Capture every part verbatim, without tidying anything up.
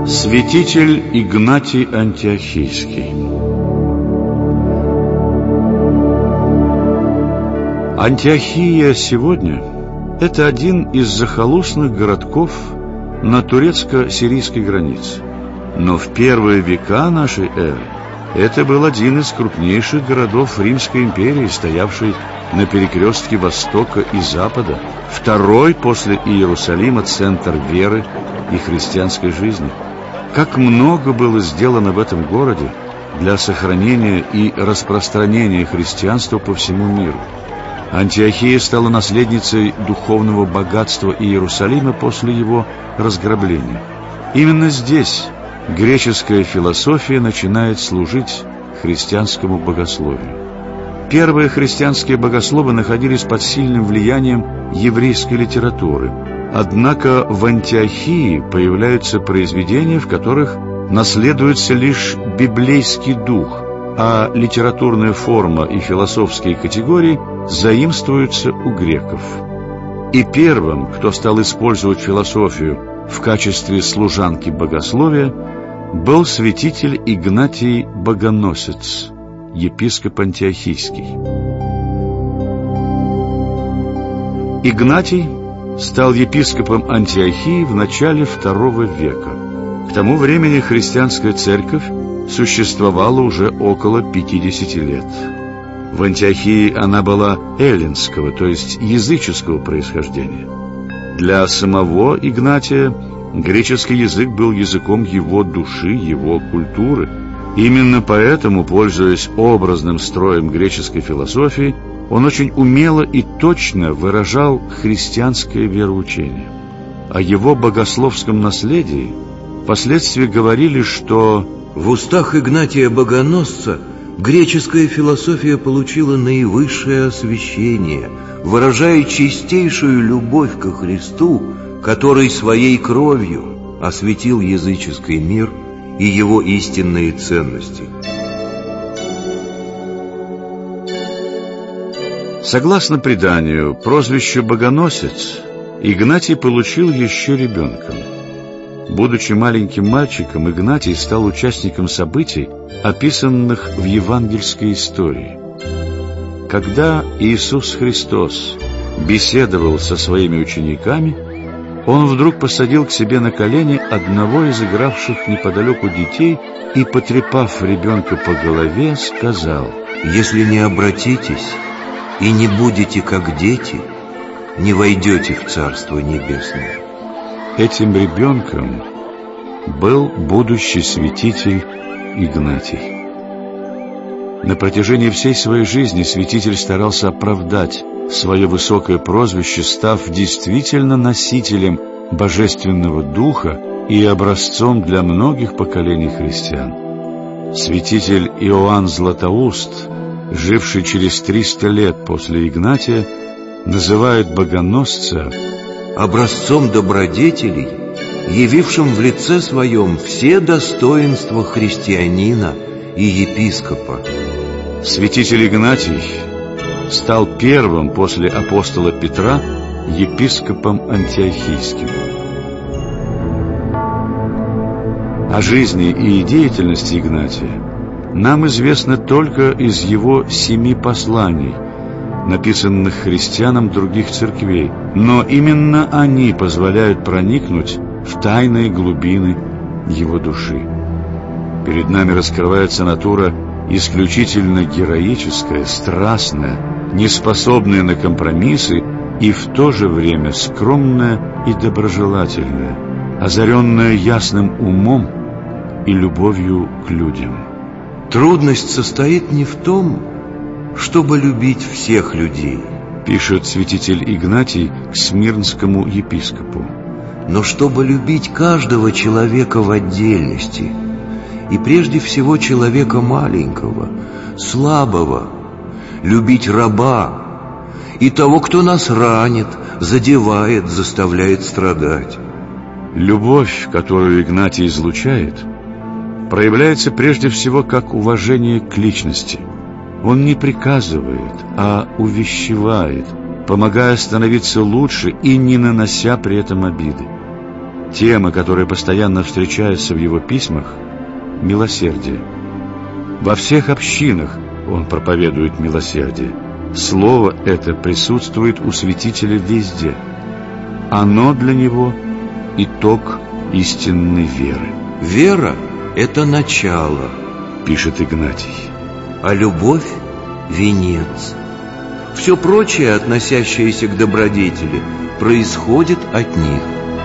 Святитель Игнатий Антиохийский. Антиохия сегодня – это один из захолустных городков на турецко-сирийской границе. Но в первые века нашей эры это был один из крупнейших городов Римской империи, стоявший на перекрестке Востока и Запада, второй после Иерусалима центр веры и христианской жизни. Как много было сделано в этом городе для сохранения и распространения христианства по всему миру. Антиохия стала наследницей духовного богатства Иерусалима после его разграбления. Именно здесь греческая философия начинает служить христианскому богословию. Первые христианские богословы находились под сильным влиянием еврейской литературы. Однако в Антиохии появляются произведения, в которых наследуется лишь библейский дух, а литературная форма и философские категории заимствуются у греков. И первым, кто стал использовать философию в качестве служанки богословия, был святитель Игнатий Богоносец, епископ Антиохийский. Игнатий стал епископом Антиохии в начале второго века. К тому времени христианская церковь существовала уже около пятидесяти лет. В Антиохии она была эллинского, то есть языческого происхождения. Для самого Игнатия греческий язык был языком его души, его культуры. Именно поэтому, пользуясь образным строем греческой философии, он очень умело и точно выражал христианское вероучение. О его богословском наследии впоследствии говорили, что в устах Игнатия Богоносца греческая философия получила наивысшее освящение, выражая чистейшую любовь ко Христу, который своей кровью осветил языческий мир и его истинные ценности. Согласно преданию, прозвище «Богоносец» Игнатий получил еще ребенком. Будучи маленьким мальчиком, Игнатий стал участником событий, описанных в евангельской истории. Когда Иисус Христос беседовал со своими учениками, Он вдруг посадил к себе на колени одного из игравших неподалеку детей и, потрепав ребенка по голове, сказал: «Если не обратитесь и не будете как дети, не войдете в Царство Небесное». Этим ребенком был будущий святитель Игнатий. На протяжении всей своей жизни святитель старался оправдать свое высокое прозвище, став действительно носителем Божественного Духа и образцом для многих поколений христиан. Святитель Иоанн Златоуст, живший через триста лет после Игнатия, называет богоносца образцом добродетелей, явившим в лице своем все достоинства христианина и епископа. Святитель Игнатий стал первым после апостола Петра епископом Антиохийским. О жизни и деятельности Игнатия нам известно только из его семи посланий, написанных христианам других церквей, но именно они позволяют проникнуть в тайные глубины его души. Перед нами раскрывается натура исключительно героическая, страстная, неспособная на компромиссы и в то же время скромная и доброжелательная, озаренная ясным умом и любовью к людям. Трудность состоит не в том, чтобы любить всех людей, пишет святитель Игнатий к смирнскому епископу, но чтобы любить каждого человека в отдельности, и прежде всего человека маленького, слабого, любить раба и того, кто нас ранит, задевает, заставляет страдать. Любовь, которую Игнатий излучает, проявляется прежде всего как уважение к личности. Он не приказывает, а увещевает, помогая становиться лучше и не нанося при этом обиды. Тема, которая постоянно встречается в его письмах – милосердие. Во всех общинах он проповедует милосердие. Слово это присутствует у святителя везде. Оно для него – итог истинной веры. Вера – это начало, пишет Игнатий, а любовь – венец. Все прочее, относящееся к добродетели, происходит от них.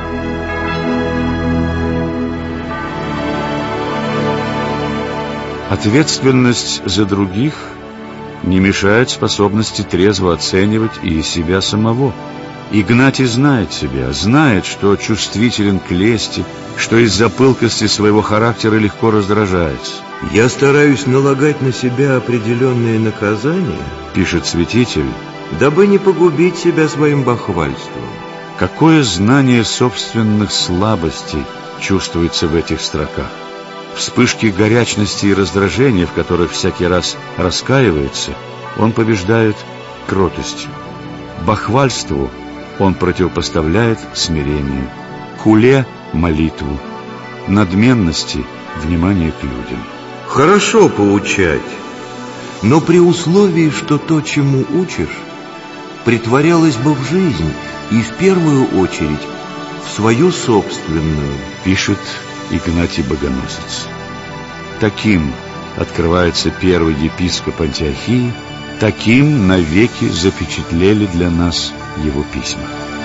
Ответственность за других не мешает способности трезво оценивать и себя самого. Игнатий знает себя, знает, что чувствителен к лести, что из-за пылкости своего характера легко раздражается. «Я стараюсь налагать на себя определенные наказания, — пишет святитель, — дабы не погубить себя своим бахвальством». Какое знание собственных слабостей чувствуется в этих строках. Вспышки горячности и раздражения, в которых всякий раз раскаивается, он побеждает кротостью. Бахвальству он противопоставляет смирение, хуле – молитву, надменности – внимание к людям. Хорошо поучать, но при условии, что то, чему учишь, притворялось бы в жизнь и в первую очередь в свою собственную, пишет Игнатий Богоносец. Таким открывается первый епископ Антиохии, таким навеки запечатлели для нас его письма.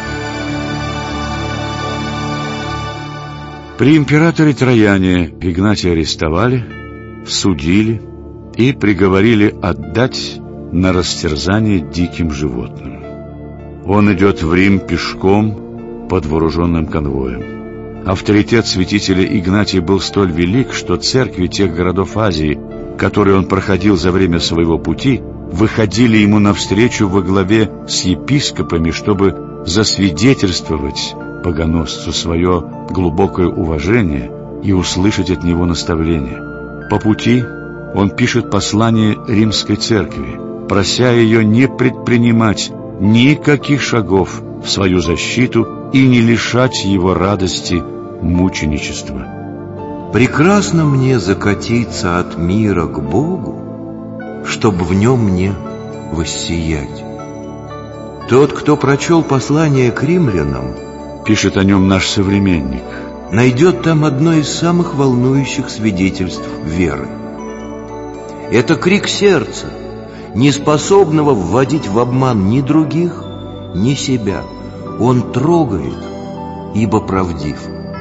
При императоре Трояне Игнатия арестовали, судили и приговорили отдать на растерзание диким животным. Он идет в Рим пешком под вооруженным конвоем. Авторитет святителя Игнатия был столь велик, что церкви тех городов Азии, которые он проходил за время своего пути, выходили ему навстречу во главе с епископами, чтобы засвидетельствовать богоносцу свое глубокое уважение и услышать от него наставление. По пути он пишет послание римской церкви, прося ее не предпринимать никаких шагов в свою защиту и не лишать его радости мученичества. «Прекрасно мне закатиться от мира к Богу, чтобы в нем мне воссиять». Тот, кто прочел послание к римлянам, пишет о нем наш современник, найдет там одно из самых волнующих свидетельств веры. Это крик сердца, не способного вводить в обман ни других, ни себя. Он трогает, ибо правдив.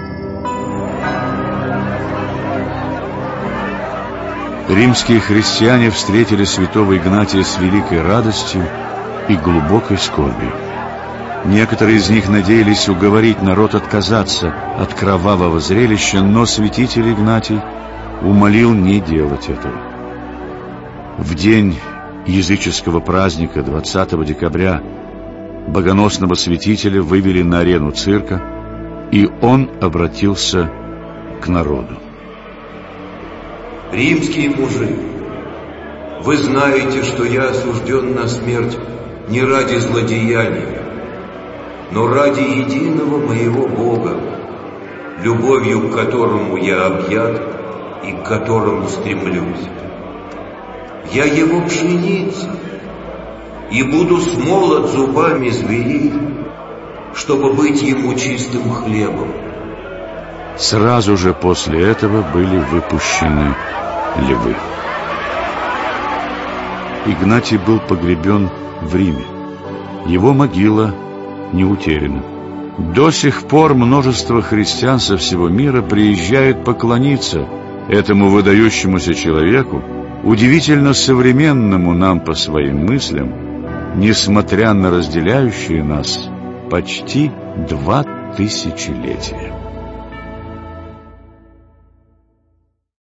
Римские христиане встретили святого Игнатия с великой радостью и глубокой скорбью. Некоторые из них надеялись уговорить народ отказаться от кровавого зрелища, но святитель Игнатий умолил не делать этого. В день языческого праздника двадцатого декабря богоносного святителя вывели на арену цирка, и он обратился к народу. «Римские мужи, вы знаете, что я осужден на смерть не ради злодеяния, но ради единого моего Бога, любовью к которому я объят и к которому стремлюсь. Я его пшеница, и буду смолот зубами зверей, чтобы быть ему чистым хлебом». Сразу же после этого были выпущены львы. Игнатий был погребен в Риме. Его могила не утеряна. До сих пор множество христиан со всего мира приезжают поклониться этому выдающемуся человеку, удивительно современному нам по своим мыслям, несмотря на разделяющие нас почти два тысячелетия.